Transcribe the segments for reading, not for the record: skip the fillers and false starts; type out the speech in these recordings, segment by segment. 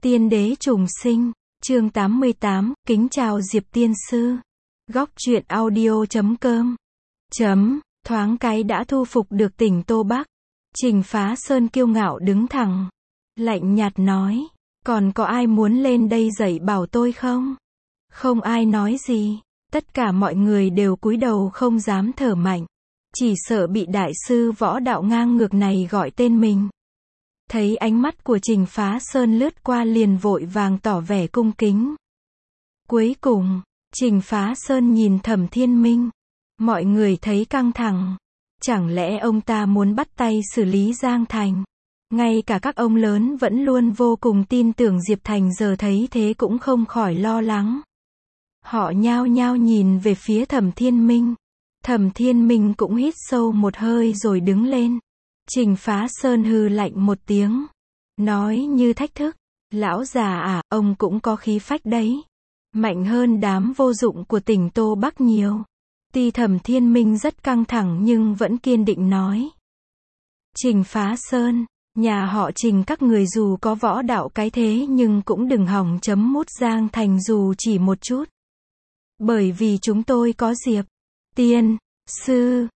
Tiên đế trùng sinh, chương 88, kính chào Diệp tiên sư. Góc truyện audio.com. Thoáng cái đã thu phục được tỉnh Tô Bắc. Trình Phá Sơn kiêu ngạo đứng thẳng, lạnh nhạt nói, còn có ai muốn lên đây dạy bảo tôi không? Không ai nói gì, tất cả mọi người đều cúi đầu không dám thở mạnh, chỉ sợ bị đại sư võ đạo ngang ngược này gọi tên mình. Thấy ánh mắt của Trình Phá Sơn lướt qua liền vội vàng tỏ vẻ cung kính. Cuối cùng, Trình Phá Sơn nhìn Thẩm Thiên Minh. Mọi người thấy căng thẳng. Chẳng lẽ ông ta muốn bắt tay xử lý Giang Thành? Ngay cả các ông lớn vẫn luôn vô cùng tin tưởng Diệp Thành giờ thấy thế cũng không khỏi lo lắng. Họ nhao nhao nhìn về phía Thẩm Thiên Minh. Thẩm Thiên Minh cũng hít sâu một hơi rồi đứng lên. Trình Phá Sơn hừ lạnh một tiếng, nói như thách thức, lão già à, ông cũng có khí phách đấy. Mạnh hơn đám vô dụng của tỉnh Tô Bắc nhiều. Tuy Thẩm Thiên Minh rất căng thẳng nhưng vẫn kiên định nói. Trình Phá Sơn, nhà họ Trình các người dù có võ đạo cái thế nhưng cũng đừng hỏng chấm mút Giang Thành dù chỉ một chút. Bởi vì chúng tôi có Diệp tiên sư,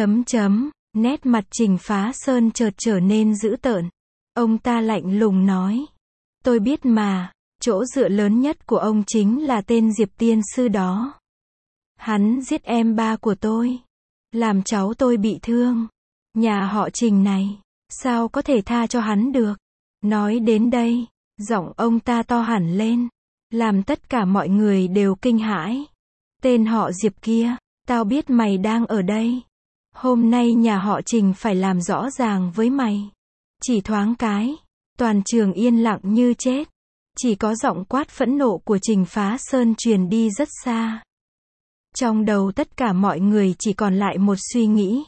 Nét mặt Trình Phá Sơn chợt trở nên dữ tợn. Ông ta lạnh lùng nói. Tôi biết mà, chỗ dựa lớn nhất của ông chính là tên Diệp tiên sư đó. Hắn giết em ba của tôi, làm cháu tôi bị thương. Nhà họ Trình này, sao có thể tha cho hắn được? Nói đến đây, giọng ông ta to hẳn lên, làm tất cả mọi người đều kinh hãi. Tên họ Diệp kia, tao biết mày đang ở đây. Hôm nay nhà họ Trình phải làm rõ ràng với mày. Chỉ thoáng cái, toàn trường yên lặng như chết. Chỉ có giọng quát phẫn nộ của Trình Phá Sơn truyền đi rất xa. Trong đầu tất cả mọi người chỉ còn lại một suy nghĩ.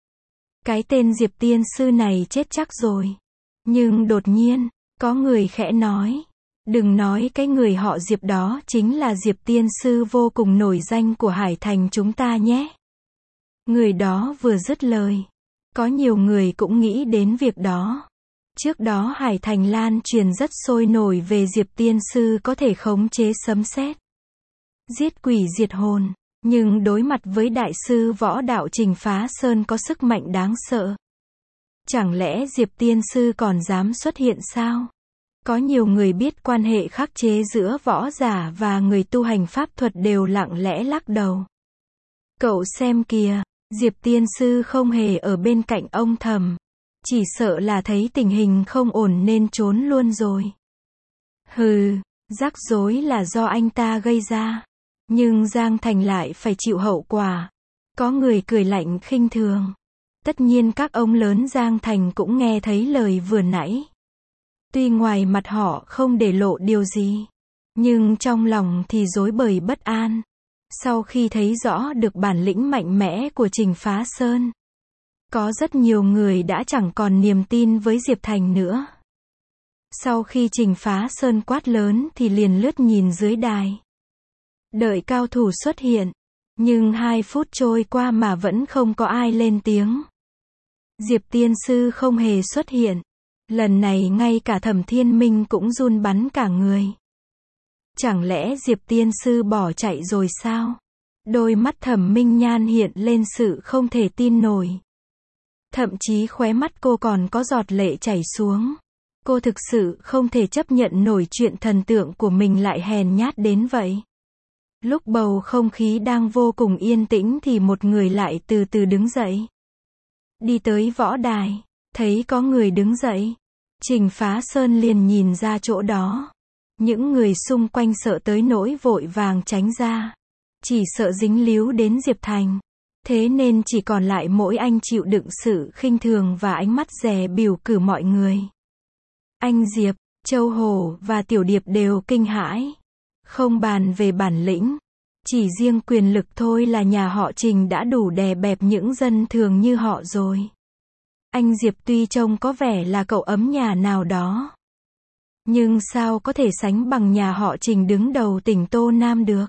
Cái tên Diệp tiên sư này chết chắc rồi. Nhưng đột nhiên, có người khẽ nói. Đừng nói cái người họ Diệp đó chính là Diệp tiên sư vô cùng nổi danh của Hải Thành chúng ta nhé. Người đó vừa dứt lời, có nhiều người cũng nghĩ đến việc đó. Trước đó Hải Thành lan truyền rất sôi nổi về Diệp tiên sư có thể khống chế sấm sét, giết quỷ diệt hồn, nhưng đối mặt với đại sư võ đạo Trình Phá Sơn có sức mạnh đáng sợ. Chẳng lẽ Diệp tiên sư còn dám xuất hiện sao? Có nhiều người biết quan hệ khắc chế giữa võ giả và người tu hành pháp thuật đều lặng lẽ lắc đầu. Cậu xem kìa, Diệp tiên sư không hề ở bên cạnh ông Thẩm. Chỉ sợ là thấy tình hình không ổn nên trốn luôn rồi. Hừ, rắc rối là do anh ta gây ra. Nhưng Giang Thành lại phải chịu hậu quả. Có người cười lạnh khinh thường. Tất nhiên các ông lớn Giang Thành cũng nghe thấy lời vừa nãy. Tuy ngoài mặt họ không để lộ điều gì, nhưng trong lòng thì rối bời bất an. Sau khi thấy rõ được bản lĩnh mạnh mẽ của Trình Phá Sơn, có rất nhiều người đã chẳng còn niềm tin với Diệp Thành nữa. Sau khi Trình Phá Sơn quát lớn thì liền lướt nhìn dưới đài. Đợi cao thủ xuất hiện, nhưng 2 phút trôi qua mà vẫn không có ai lên tiếng. Diệp tiên sư không hề xuất hiện. Lần này ngay cả Thẩm Thiên Minh cũng run bắn cả người. Chẳng lẽ Diệp tiên sư bỏ chạy rồi sao? Đôi mắt Thẩm Minh Nhan hiện lên sự không thể tin nổi. Thậm chí khóe mắt cô còn có giọt lệ chảy xuống. Cô thực sự không thể chấp nhận nổi chuyện thần tượng của mình lại hèn nhát đến vậy. Lúc bầu không khí đang vô cùng yên tĩnh thì một người lại từ từ đứng dậy. Đi tới võ đài, thấy có người đứng dậy. Trình Phá Sơn liền nhìn ra chỗ đó. Những người xung quanh sợ tới nỗi vội vàng tránh ra. Chỉ sợ dính líu đến Diệp Thành. Thế nên chỉ còn lại mỗi anh chịu đựng sự khinh thường và ánh mắt dè bỉu cử mọi người. Anh Diệp, Châu Hổ và Tiểu Điệp đều kinh hãi. Không bàn về bản lĩnh, chỉ riêng quyền lực thôi là nhà họ Trình đã đủ đè bẹp những dân thường như họ rồi. Anh Diệp tuy trông có vẻ là cậu ấm nhà nào đó, nhưng sao có thể sánh bằng nhà họ Trình đứng đầu tỉnh Tô Nam được.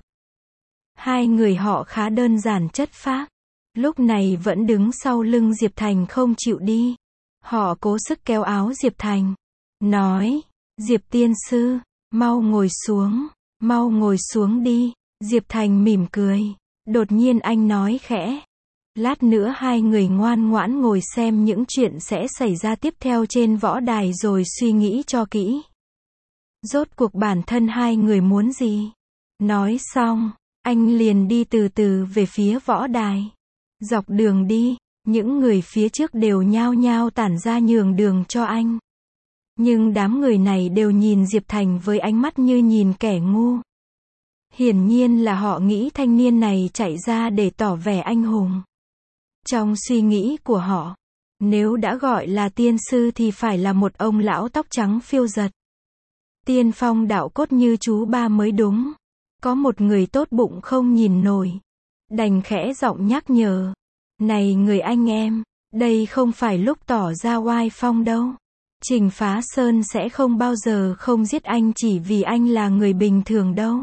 Hai người họ khá đơn giản chất phác, lúc này vẫn đứng sau lưng Diệp Thành không chịu đi. Họ cố sức kéo áo Diệp Thành, nói, Diệp tiên sư, mau ngồi xuống đi. Diệp Thành mỉm cười. Đột nhiên anh nói khẽ. Lát nữa hai người ngoan ngoãn ngồi xem những chuyện sẽ xảy ra tiếp theo trên võ đài rồi suy nghĩ cho kỹ. Rốt cuộc bản thân hai người muốn gì? Nói xong, anh liền đi từ từ về phía võ đài. Dọc đường đi, những người phía trước đều nhao nhao tản ra nhường đường cho anh. Nhưng đám người này đều nhìn Diệp Thành với ánh mắt như nhìn kẻ ngu. Hiển nhiên là họ nghĩ thanh niên này chạy ra để tỏ vẻ anh hùng. Trong suy nghĩ của họ, nếu đã gọi là tiên sư thì phải là một ông lão tóc trắng phiêu giật. Tiên phong đạo cốt như chú ba mới đúng. Có một người tốt bụng không nhìn nổi. Đành khẽ giọng nhắc nhở. Này người anh em, đây không phải lúc tỏ ra oai phong đâu. Trình Phá Sơn sẽ không bao giờ không giết anh chỉ vì anh là người bình thường đâu.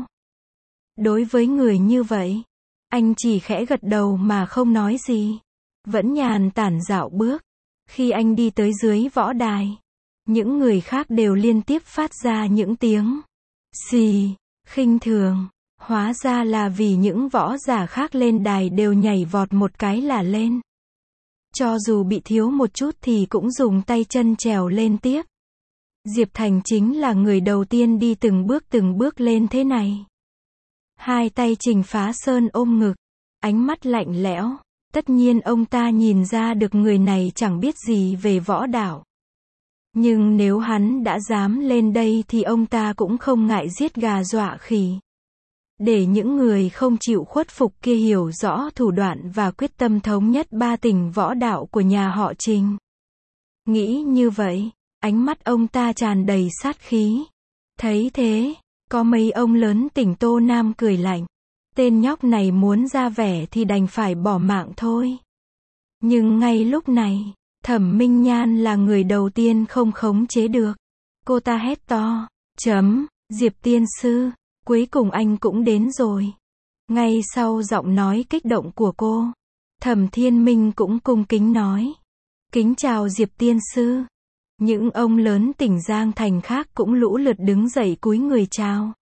Đối với người như vậy, anh chỉ khẽ gật đầu mà không nói gì. Vẫn nhàn tản dạo bước. Khi anh đi tới dưới võ đài, những người khác đều liên tiếp phát ra những tiếng xì, khinh thường. Hóa ra là vì những võ giả khác lên đài đều nhảy vọt một cái là lên. Cho dù bị thiếu một chút thì cũng dùng tay chân trèo lên tiếp. Diệp Thành chính là người đầu tiên đi từng bước lên thế này. Hai tay Trình Phá Sơn ôm ngực, ánh mắt lạnh lẽo. Tất nhiên ông ta nhìn ra được người này chẳng biết gì về võ đạo. Nhưng nếu hắn đã dám lên đây thì ông ta cũng không ngại giết gà dọa khỉ. Để những người không chịu khuất phục kia hiểu rõ thủ đoạn và quyết tâm thống nhất ba tỉnh võ đạo của nhà họ Trình. Nghĩ như vậy, ánh mắt ông ta tràn đầy sát khí. Thấy thế, có mấy ông lớn tỉnh Tô Nam cười lạnh. Tên nhóc này muốn ra vẻ thì đành phải bỏ mạng thôi. Nhưng ngay lúc này, Thẩm Minh Nhan là người đầu tiên không khống chế được. Cô ta hét to. Diệp tiên sư, cuối cùng anh cũng đến rồi. Ngay sau giọng nói kích động của cô, Thẩm Thiên Minh cũng cung kính nói. Kính chào Diệp tiên sư. Những ông lớn tỉnh Giang Thành khác cũng lũ lượt đứng dậy cúi người chào.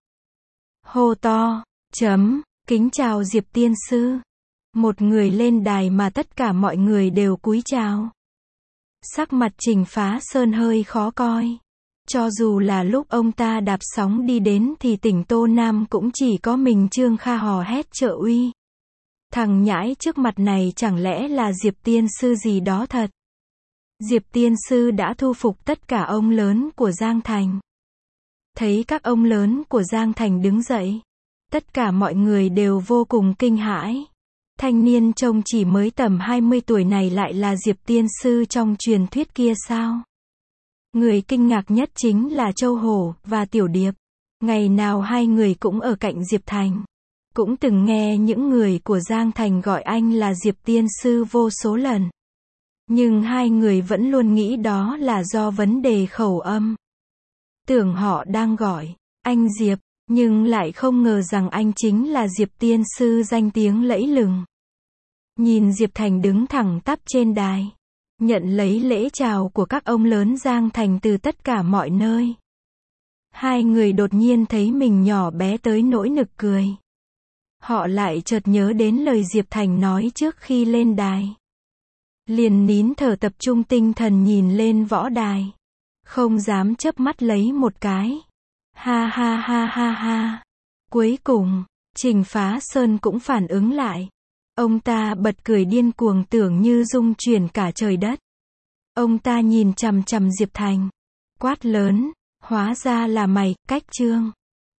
Hô to. Kính chào Diệp tiên sư. Một người lên đài mà tất cả mọi người đều cúi chào. Sắc mặt Trình Phá Sơn hơi khó coi. Cho dù là lúc ông ta đạp sóng đi đến thì tỉnh Tô Nam cũng chỉ có mình Trương Kha hò hét trợ uy. Thằng nhãi trước mặt này chẳng lẽ là Diệp tiên sư gì đó thật. Diệp tiên sư đã thu phục tất cả ông lớn của Giang Thành. Thấy các ông lớn của Giang Thành đứng dậy, tất cả mọi người đều vô cùng kinh hãi. Thanh niên trông chỉ mới tầm 20 tuổi này lại là Diệp tiên sư trong truyền thuyết kia sao? Người kinh ngạc nhất chính là Châu Hổ và Tiểu Điệp. Ngày nào hai người cũng ở cạnh Diệp Thành. Cũng từng nghe những người của Giang Thành gọi anh là Diệp tiên sư vô số lần. Nhưng hai người vẫn luôn nghĩ đó là do vấn đề khẩu âm. Tưởng họ đang gọi anh Diệp, nhưng lại không ngờ rằng anh chính là Diệp tiên sư danh tiếng lẫy lừng. Nhìn Diệp Thành đứng thẳng tắp trên đài, nhận lấy lễ chào của các ông lớn Giang Thành từ tất cả mọi nơi. Hai người đột nhiên thấy mình nhỏ bé tới nỗi nực cười. Họ lại chợt nhớ đến lời Diệp Thành nói trước khi lên đài. Liền nín thở tập trung tinh thần nhìn lên võ đài. Không dám chớp mắt lấy một cái. Ha ha ha ha ha. Cuối cùng, Trình Phá Sơn cũng phản ứng lại. Ông ta bật cười điên cuồng tưởng như rung chuyển cả trời đất. Ông ta nhìn chằm chằm Diệp Thành. Quát lớn. Hóa ra là mày, Cách Trương.